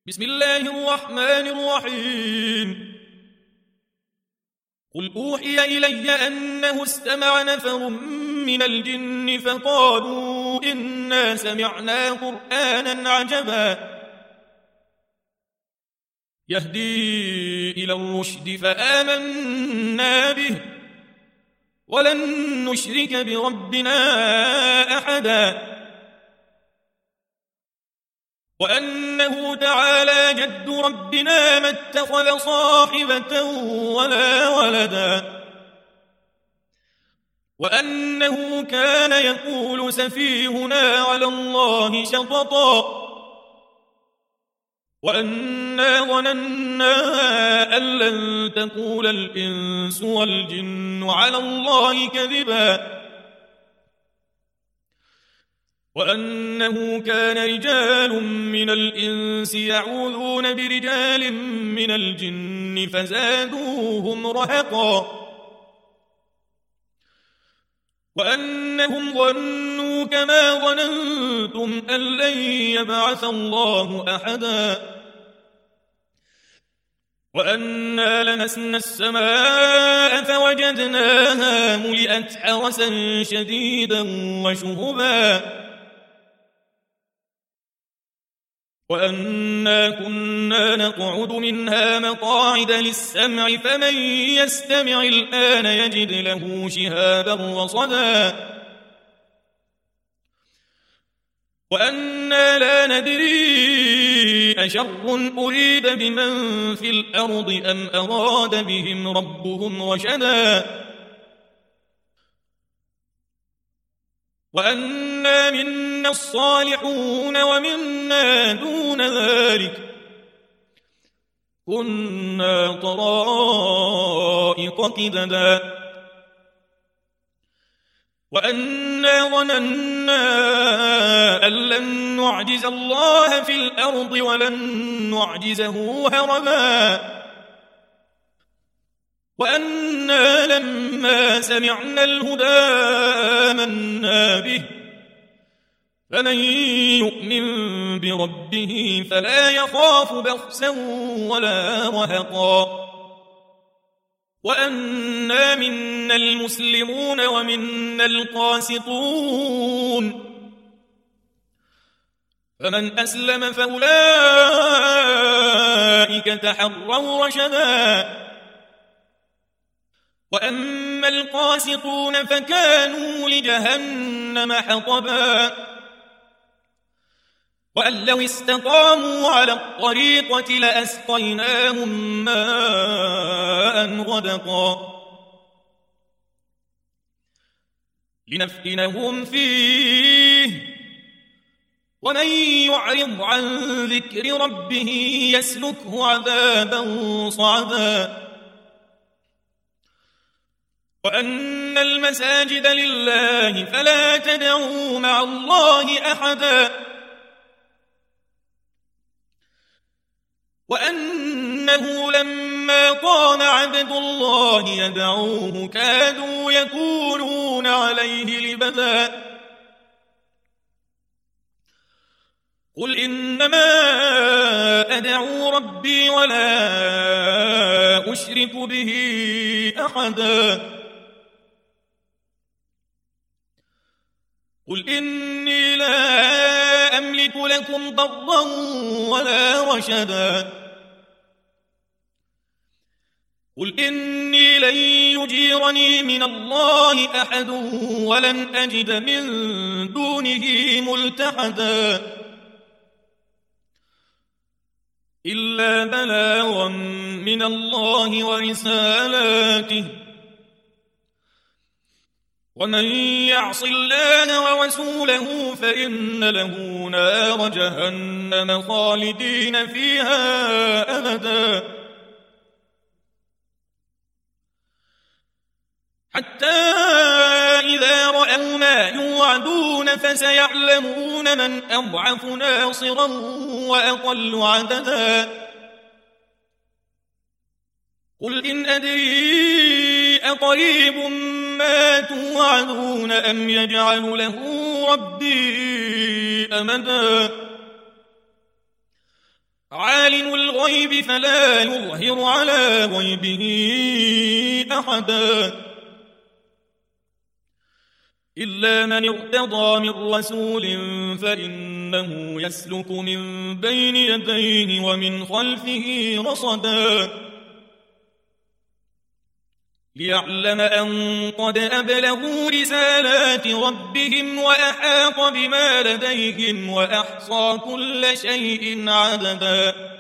بسم الله الرحمن الرحيم. قل أوحي إلي أنه استمع نفر من الجن فقالوا إنا سمعنا قرآنا عجبا يهدي إلى الرشد فآمنا به ولن نشرك بربنا أحدا وأنه تعالى جد ربنا ما اتخذ صاحبة ولا ولدا وأنه كان يقول سفيهنا على الله شططا وأنا ظننا أن لن تقول الإنس والجن على الله كذبا وأنه كان رجال من الإنس يعوذون برجال من الجن فزادوهم رهقا وأنهم ظنوا كما ظننتم أن لن يبعث الله أحدا وأنا لمسنا السماء فوجدناها ملئت حرسا شديدا وشهبا وأنا كنا نقعد منها مقاعد للسمع فمن يستمع الآن يجد له شهابا رصدا وأنا لا ندري أشر أريد بمن في الأرض أم أراد بهم ربهم رشدا وأنا منا الصالحون ومنا دون ذلك كنا طرائق قددا وأنا ظننا أن لن نعجز الله في الأرض ولن نعجزه هربا وأنا لما سمعنا الهدى آمنا به فمن يؤمن بربه فلا يخاف بخسا ولا رهقا وأنا منا المسلمون ومنا القاسطون فمن أسلم فأولئك تحروا رشدا وأما القاسطون فكانوا لجهنم حطبا وأن لو استقاموا على الطريقة لأسقيناهم ماء غدقا لنفتنهم فيه ومن يعرض عن ذكر ربه يسلكه عذابا صعدا وأن المساجد لله فلا تدعوا مع الله أحدا وأنه لما قام عبد الله يدعوه كادوا يكونون عليه لبدا قل إنما أدعو ربي ولا أشرك به أحدا قل إني لا أملك لكم ضرا ولا رشدا قل إني لن يجيرني من الله أحد ولن أجد من دونه ملتحدا إلا بلاغا من الله ورسالاته ومن يعص الله ورسوله فإن له نار جهنم خالدين فيها أبدا حتى إذا رأوا ما يوعدون فسيعلمون من أضعف ناصرا وأقل عددا قل إن أدري أقريب ما توعدون أم يجعل له ربي أمدا الغيب فلا يظهر على غيبه أحدا إلا من ارتضى من رسول فإنه يسلك من بين يديه ومن خلفه رصدا ليعلم أن قد أبلغوا رسالات ربهم وأحاط بما لديهم وأحصى كل شيء عددا